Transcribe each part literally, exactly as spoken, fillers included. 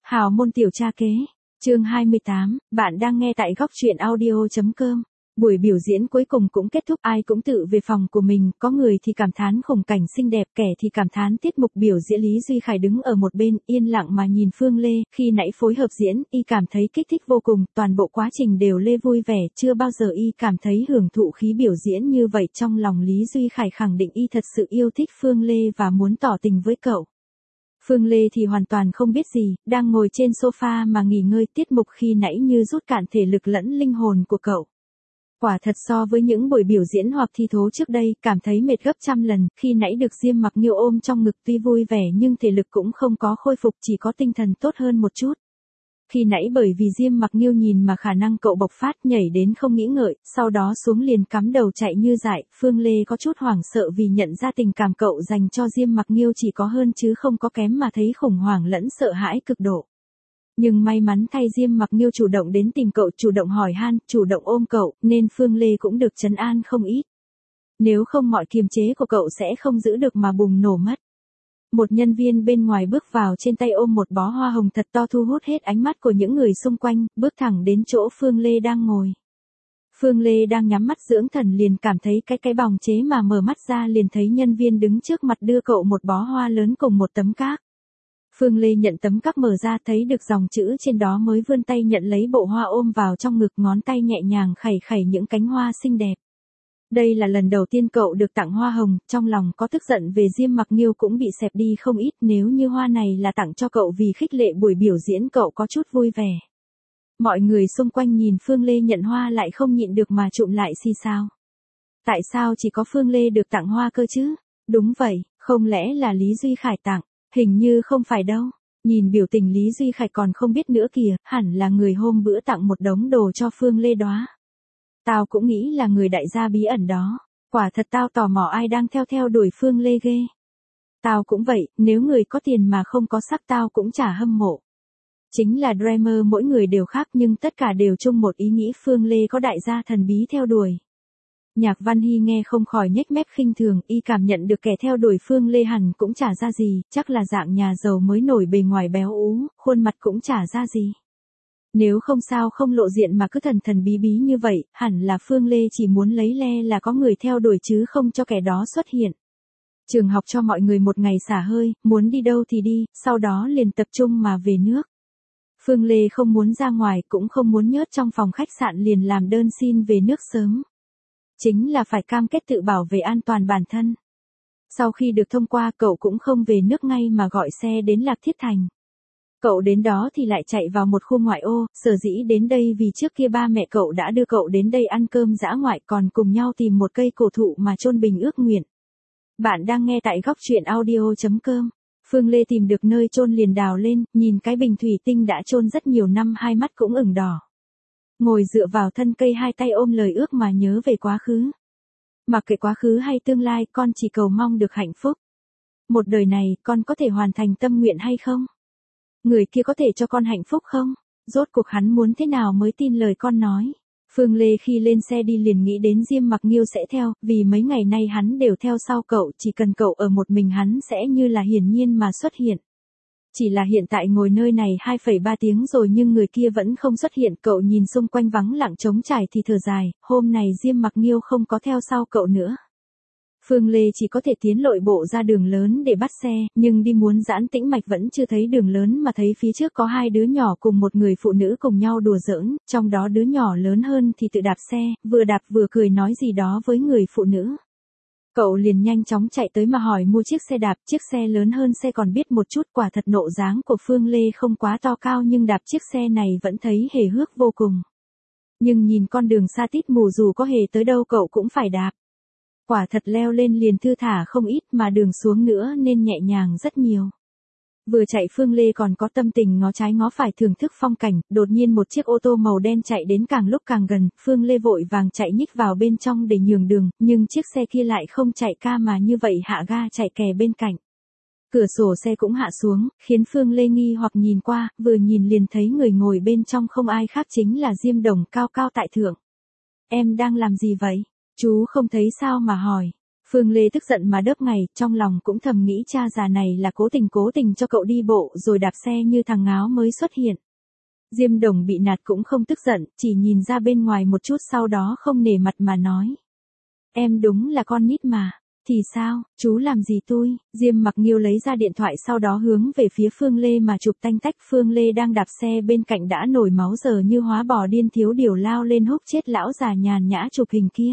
Hào môn tiểu cha kế, chương hai mươi tám, bạn đang nghe tại góc truyện audio.com. Buổi biểu diễn cuối cùng cũng kết thúc, ai cũng tự về phòng của mình, có người thì cảm thán khung cảnh xinh đẹp, kẻ thì cảm thán tiết mục biểu diễn. Lý Duy Khải đứng ở một bên, yên lặng mà nhìn Phương Lê, khi nãy phối hợp diễn, y cảm thấy kích thích vô cùng, toàn bộ quá trình đều Lê vui vẻ, chưa bao giờ y cảm thấy hưởng thụ khí biểu diễn như vậy. Trong lòng Lý Duy Khải khẳng định y thật sự yêu thích Phương Lê và muốn tỏ tình với cậu. Phương Lê thì hoàn toàn không biết gì, đang ngồi trên sofa mà nghỉ ngơi. Tiết mục khi nãy như rút cạn thể lực lẫn linh hồn của cậu. Quả thật so với những buổi biểu diễn hoặc thi thố trước đây, cảm thấy mệt gấp trăm lần. Khi nãy được Diêm Mặc Nghiêu ôm trong ngực tuy vui vẻ nhưng thể lực cũng không có khôi phục, chỉ có tinh thần tốt hơn một chút. Khi nãy bởi vì Diêm Mặc Nghiêu nhìn mà khả năng cậu bộc phát, nhảy đến không nghĩ ngợi, sau đó xuống liền cắm đầu chạy như dại. Phương Lê có chút hoảng sợ vì nhận ra tình cảm cậu dành cho Diêm Mặc Nghiêu chỉ có hơn chứ không có kém, mà thấy khủng hoảng lẫn sợ hãi cực độ. Nhưng may mắn thay Diêm Mặc Nghiêu chủ động đến tìm cậu, chủ động hỏi han, chủ động ôm cậu, nên Phương Lê cũng được trấn an không ít. Nếu không mọi kiềm chế của cậu sẽ không giữ được mà bùng nổ mất. Một nhân viên bên ngoài bước vào, trên tay ôm một bó hoa hồng thật to thu hút hết ánh mắt của những người xung quanh, bước thẳng đến chỗ Phương Lê đang ngồi. Phương Lê đang nhắm mắt dưỡng thần liền cảm thấy cái cái bòng chế mà mở mắt ra liền thấy nhân viên đứng trước mặt đưa cậu một bó hoa lớn cùng một tấm cáp. Phương Lê nhận tấm cáp mở ra thấy được dòng chữ trên đó mới vươn tay nhận lấy bộ hoa ôm vào trong ngực, ngón tay nhẹ nhàng khẩy khẩy những cánh hoa xinh đẹp. Đây là lần đầu tiên cậu được tặng hoa hồng, trong lòng có tức giận về Diêm Mặc Nghiêu cũng bị xẹp đi không ít. Nếu như hoa này là tặng cho cậu vì khích lệ buổi biểu diễn, cậu có chút vui vẻ. Mọi người xung quanh nhìn Phương Lê nhận hoa lại không nhịn được mà trụm lại xì xào. Tại sao chỉ có Phương Lê được tặng hoa cơ chứ? Đúng vậy, không lẽ là Lý Duy Khải tặng? Hình như không phải đâu. Nhìn biểu tình Lý Duy Khải còn không biết nữa kìa, hẳn là người hôm bữa tặng một đống đồ cho Phương Lê đó. Tao cũng nghĩ là người đại gia bí ẩn đó. Quả thật tao tò mò ai đang theo theo đuổi Phương Lê ghê. Tao cũng vậy, nếu người có tiền mà không có sắc tao cũng chả hâm mộ. Chính là Dreamer mỗi người đều khác nhưng tất cả đều chung một ý nghĩ, Phương Lê có đại gia thần bí theo đuổi. Nhạc Văn Hy nghe không khỏi nhếch mép khinh thường, y cảm nhận được kẻ theo đuổi Phương Lê hẳn cũng chả ra gì, chắc là dạng nhà giàu mới nổi, bề ngoài béo ú, khuôn mặt cũng chả ra gì. Nếu không sao không lộ diện mà cứ thần thần bí bí như vậy, hẳn là Phương Lê chỉ muốn lấy le là có người theo đuổi chứ không cho kẻ đó xuất hiện. Trường học cho mọi người một ngày xả hơi, muốn đi đâu thì đi, sau đó liền tập trung mà về nước. Phương Lê không muốn ra ngoài cũng không muốn nhớt trong phòng khách sạn, liền làm đơn xin về nước sớm. Chính là phải cam kết tự bảo vệ an toàn bản thân. Sau khi được thông qua, cậu cũng không về nước ngay mà gọi xe đến Lạc Thiết Thành. Cậu đến đó thì lại chạy vào một khu ngoại ô, sở dĩ đến đây vì trước kia ba mẹ cậu đã đưa cậu đến đây ăn cơm dã ngoại, còn cùng nhau tìm một cây cổ thụ mà chôn bình ước nguyện. Bạn đang nghe tại góc truyện audio.com. Phương Lê tìm được nơi chôn liền đào lên, nhìn cái bình thủy tinh đã chôn rất nhiều năm, hai mắt cũng ửng đỏ. Ngồi dựa vào thân cây, hai tay ôm lời ước mà nhớ về quá khứ. Mặc kệ quá khứ hay tương lai, con chỉ cầu mong được hạnh phúc. Một đời này, con có thể hoàn thành tâm nguyện hay không? Người kia có thể cho con hạnh phúc không? Rốt cuộc hắn muốn thế nào mới tin lời con nói? Phương Lê khi lên xe đi liền nghĩ đến Diêm Mặc Nghiêu sẽ theo, vì mấy ngày nay hắn đều theo sau cậu, chỉ cần cậu ở một mình hắn sẽ như là hiển nhiên mà xuất hiện. Chỉ là hiện tại ngồi nơi này hai phẩy ba tiếng rồi nhưng người kia vẫn không xuất hiện, cậu nhìn xung quanh vắng lặng trống trải thì thở dài, hôm nay Diêm Mặc Nghiêu không có theo sau cậu nữa. Phương Lê chỉ có thể tiến lội bộ ra đường lớn để bắt xe, nhưng đi muốn giãn tĩnh mạch vẫn chưa thấy đường lớn mà thấy phía trước có hai đứa nhỏ cùng một người phụ nữ cùng nhau đùa giỡn, trong đó đứa nhỏ lớn hơn thì tự đạp xe, vừa đạp vừa cười nói gì đó với người phụ nữ. Cậu liền nhanh chóng chạy tới mà hỏi mua chiếc xe đạp, chiếc xe lớn hơn xe còn biết một chút, quả thật nộ dáng của Phương Lê không quá to cao nhưng đạp chiếc xe này vẫn thấy hề hước vô cùng. Nhưng nhìn con đường xa tít mù dù có hề tới đâu cậu cũng phải đạp. Quả thật leo lên liền thư thả không ít mà đường xuống nữa nên nhẹ nhàng rất nhiều. Vừa chạy Phương Lê còn có tâm tình ngó trái ngó phải thưởng thức phong cảnh, đột nhiên một chiếc ô tô màu đen chạy đến càng lúc càng gần, Phương Lê vội vàng chạy nhích vào bên trong để nhường đường, nhưng chiếc xe kia lại không chạy ca mà như vậy hạ ga chạy kè bên cạnh. Cửa sổ xe cũng hạ xuống, khiến Phương Lê nghi hoặc nhìn qua, vừa nhìn liền thấy người ngồi bên trong không ai khác chính là Diêm Đồng cao cao tại thượng. Em đang làm gì vậy? Chú không thấy sao mà hỏi. Phương Lê tức giận mà đớp ngày, trong lòng cũng thầm nghĩ cha già này là cố tình cố tình cho cậu đi bộ rồi đạp xe như thằng ngáo mới xuất hiện. Diêm Đồng bị nạt cũng không tức giận, chỉ nhìn ra bên ngoài một chút sau đó không nể mặt mà nói. Em đúng là con nít mà. Thì sao, chú làm gì tôi? Diêm Mặc Nghiêu lấy ra điện thoại sau đó hướng về phía Phương Lê mà chụp tanh tách. Phương Lê đang đạp xe bên cạnh đã nổi máu giờ như hóa bò điên thiếu điều lao lên húc chết lão già nhàn nhã chụp hình kia.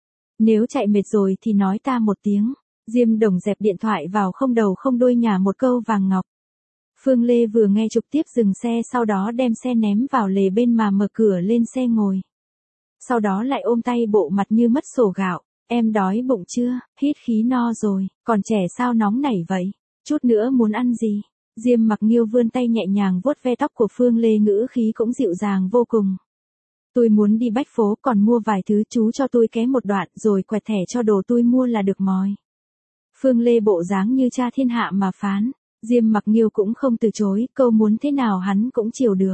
Nếu chạy mệt rồi thì nói ta một tiếng. Diêm Đồng dẹp điện thoại vào không đầu không đuôi nhả một câu vàng ngọc. Phương Lê vừa nghe trực tiếp dừng xe sau đó đem xe ném vào lề bên mà mở cửa lên xe ngồi. Sau đó lại ôm tay bộ mặt như mất sổ gạo. Em đói bụng chưa, hít khí no rồi, còn trẻ sao nóng nảy vậy, chút nữa muốn ăn gì? Diêm Mặc Nghiêu vươn tay nhẹ nhàng vuốt ve tóc của Phương Lê ngữ khí cũng dịu dàng vô cùng. Tôi muốn đi bách phố còn mua vài thứ chú cho tôi ké một đoạn rồi quẹt thẻ cho đồ tôi mua là được mòi. Phương Lê bộ dáng như cha thiên hạ mà phán, Diêm Mặc Nghiêu cũng không từ chối, câu muốn thế nào hắn cũng chiều được.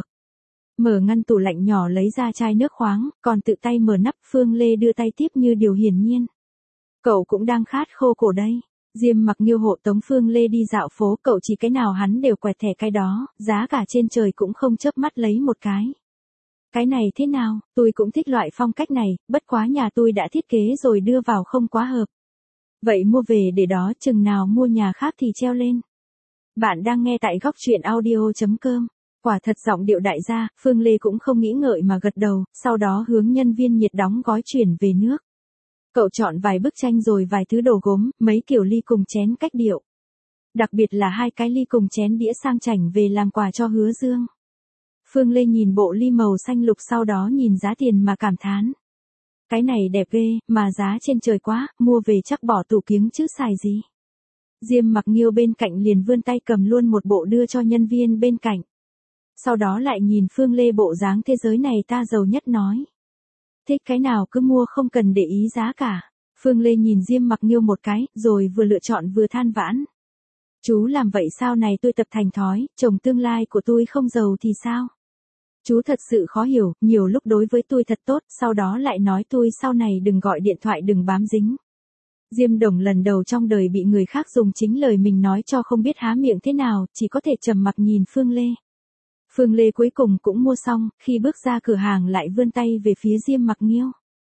Mở ngăn tủ lạnh nhỏ lấy ra chai nước khoáng, còn tự tay mở nắp. Phương Lê đưa tay tiếp như điều hiển nhiên. Cậu cũng đang khát khô cổ đây. Diêm Mặc Nghiêu hộ tống Phương Lê đi dạo phố, cậu chỉ cái nào hắn đều quẹt thẻ cái đó, giá cả trên trời cũng không chớp mắt lấy một cái. Cái này thế nào, tôi cũng thích loại phong cách này, bất quá nhà tôi đã thiết kế rồi đưa vào không quá hợp. Vậy mua về để đó, chừng nào mua nhà khác thì treo lên. Bạn đang nghe tại góc truyện audio chấm com. Quả thật giọng điệu đại gia, Phương Lê cũng không nghĩ ngợi mà gật đầu, sau đó hướng nhân viên nhiệt đóng gói chuyển về nước. Cậu chọn vài bức tranh rồi vài thứ đồ gốm, mấy kiểu ly cùng chén cách điệu. Đặc biệt là hai cái ly cùng chén đĩa sang chảnh về làm quà cho Hứa Dương. Phương Lê nhìn bộ ly màu xanh lục sau đó nhìn giá tiền mà cảm thán. Cái này đẹp ghê, mà giá trên trời quá, mua về chắc bỏ tủ kiếng chứ xài gì. Diêm Mặc Nghiêu bên cạnh liền vươn tay cầm luôn một bộ đưa cho nhân viên bên cạnh. Sau đó lại nhìn Phương Lê bộ dáng thế giới này ta giàu nhất nói. Thích cái nào cứ mua không cần để ý giá cả. Phương Lê nhìn Diêm Mặc Nghiêu một cái, rồi vừa lựa chọn vừa than vãn. Chú làm vậy sau này tôi tập thành thói, chồng tương lai của tôi không giàu thì sao? Chú thật sự khó hiểu, nhiều lúc đối với tôi thật tốt, sau đó lại nói tôi sau này đừng gọi điện thoại đừng bám dính. Diêm Đồng lần đầu trong đời bị người khác dùng chính lời mình nói cho không biết há miệng thế nào, chỉ có thể trầm mặc nhìn Phương Lê. Phương Lê cuối cùng cũng mua xong, khi bước ra cửa hàng lại vươn tay về phía Diêm Mặc Nghiêu.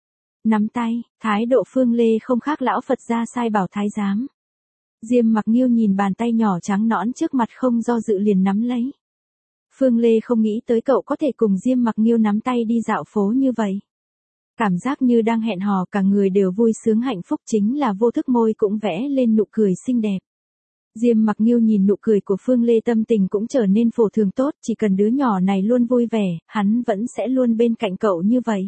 Nắm tay, thái độ Phương Lê không khác lão Phật gia sai bảo thái giám. Diêm Mặc Nghiêu nhìn bàn tay nhỏ trắng nõn trước mặt không do dự liền nắm lấy. Phương Lê không nghĩ tới cậu có thể cùng Diêm Mặc Nghiêu nắm tay đi dạo phố như vậy. Cảm giác như đang hẹn hò, cả người đều vui sướng hạnh phúc, chính là vô thức môi cũng vẽ lên nụ cười xinh đẹp. Diêm Mặc Nghiêu nhìn nụ cười của Phương Lê tâm tình cũng trở nên phổ thường tốt, chỉ cần đứa nhỏ này luôn vui vẻ, hắn vẫn sẽ luôn bên cạnh cậu như vậy.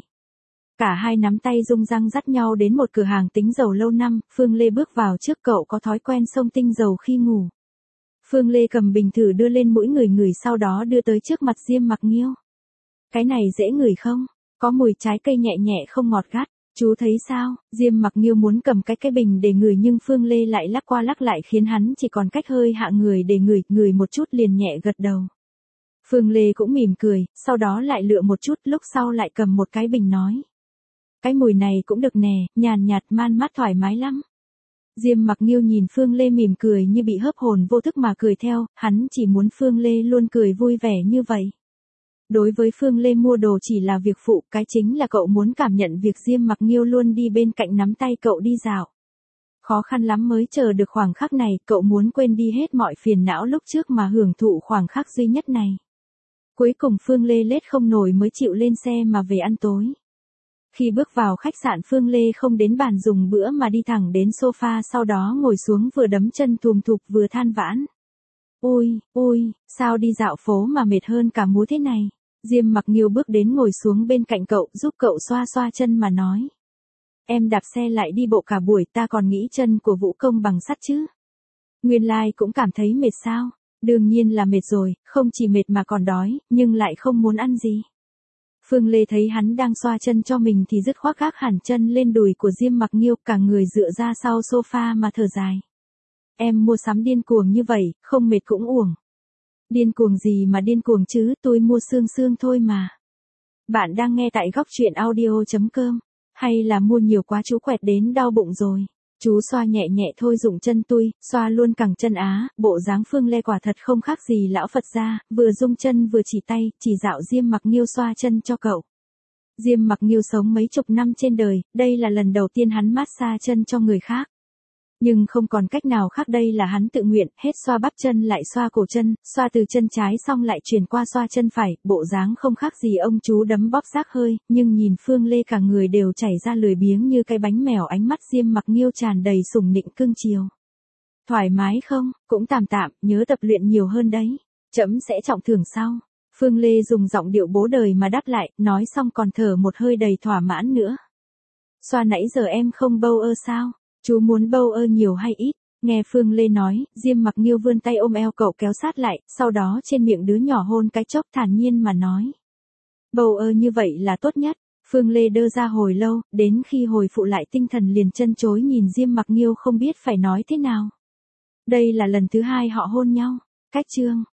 Cả hai nắm tay rung răng dắt nhau đến một cửa hàng tính dầu lâu năm, Phương Lê bước vào trước, cậu có thói quen xông tinh dầu khi ngủ. Phương Lê cầm bình thử đưa lên mũi người người sau đó đưa tới trước mặt Diêm Mặc Nghiêu. Cái này dễ ngửi không? Có mùi trái cây nhẹ nhẹ không ngọt gắt. Chú thấy sao? Diêm Mặc Nghiêu muốn cầm cái cái bình để ngửi nhưng Phương Lê lại lắc qua lắc lại khiến hắn chỉ còn cách hơi hạ người để ngửi, ngửi một chút liền nhẹ gật đầu. Phương Lê cũng mỉm cười, sau đó lại lựa một chút, lúc sau lại cầm một cái bình nói. Cái mùi này cũng được nè, nhàn nhạt man mát thoải mái lắm. Diêm Mặc Nghiêu nhìn Phương Lê mỉm cười như bị hớp hồn vô thức mà cười theo, hắn chỉ muốn Phương Lê luôn cười vui vẻ như vậy. Đối với Phương Lê mua đồ chỉ là việc phụ, cái chính là cậu muốn cảm nhận việc Diêm Mặc Nghiêu luôn đi bên cạnh nắm tay cậu đi dạo. Khó khăn lắm mới chờ được khoảng khắc này, cậu muốn quên đi hết mọi phiền não lúc trước mà hưởng thụ khoảng khắc duy nhất này. Cuối cùng Phương Lê lết không nổi mới chịu lên xe mà về ăn tối. Khi bước vào khách sạn Phương Lê không đến bàn dùng bữa mà đi thẳng đến sofa sau đó ngồi xuống vừa đấm chân thùm thụp vừa than vãn. Ôi, ôi, sao đi dạo phố mà mệt hơn cả múa thế này. Diêm Mặc Nghiêu bước đến ngồi xuống bên cạnh cậu giúp cậu xoa xoa chân mà nói. Em đạp xe lại đi bộ cả buổi ta còn nghĩ chân của vũ công bằng sắt chứ. Nguyên lai cũng cảm thấy mệt sao. Đương nhiên là mệt rồi, không chỉ mệt mà còn đói, nhưng lại không muốn ăn gì. Phương Lê thấy hắn đang xoa chân cho mình thì dứt khoát gác hẳn chân lên đùi của Diêm Mặc Nghiêu, cả người dựa ra sau sofa mà thở dài. Em mua sắm điên cuồng như vậy, không mệt cũng uổng. Điên cuồng gì mà điên cuồng chứ, tôi mua xương xương thôi mà. Bạn đang nghe tại góc truyện audio chấm com, hay là mua nhiều quá chú quẹt đến đau bụng rồi. Chú xoa nhẹ nhẹ thôi dụng chân tui, xoa luôn cẳng chân á, bộ dáng Phương Lê quả thật không khác gì lão Phật gia, vừa rung chân vừa chỉ tay, chỉ dạo Diêm Mặc Nghiêu xoa chân cho cậu. Diêm Mặc Nghiêu sống mấy chục năm trên đời, đây là lần đầu tiên hắn massage chân cho người khác. Nhưng không còn cách nào khác, đây là hắn tự nguyện, hết xoa bắp chân lại xoa cổ chân, xoa từ chân trái xong lại chuyển qua xoa chân phải, bộ dáng không khác gì ông chú đấm bóp rác hơi, nhưng nhìn Phương Lê cả người đều chảy ra lười biếng như cái bánh mèo, ánh mắt Diêm Mặc Nghiêu tràn đầy sủng nịnh cưng chiều. Thoải mái không, cũng tạm tạm, nhớ tập luyện nhiều hơn đấy, trẫm sẽ trọng thưởng sau. Phương Lê dùng giọng điệu bố đời mà đáp lại, nói xong còn thở một hơi đầy thỏa mãn nữa. Xoa nãy giờ em không bâu ơ sao? Chú muốn bâu ơ nhiều hay ít? Nghe Phương Lê nói, Diêm Mặc Nghiêu vươn tay ôm eo cậu kéo sát lại, sau đó trên miệng đứa nhỏ hôn cái chốc, thản nhiên mà nói. Bâu ơ như vậy là tốt nhất. Phương Lê đơ ra hồi lâu, đến khi hồi phụ lại tinh thần liền chân chối nhìn Diêm Mặc Nghiêu không biết phải nói thế nào. Đây là lần thứ hai họ hôn nhau. Cách chương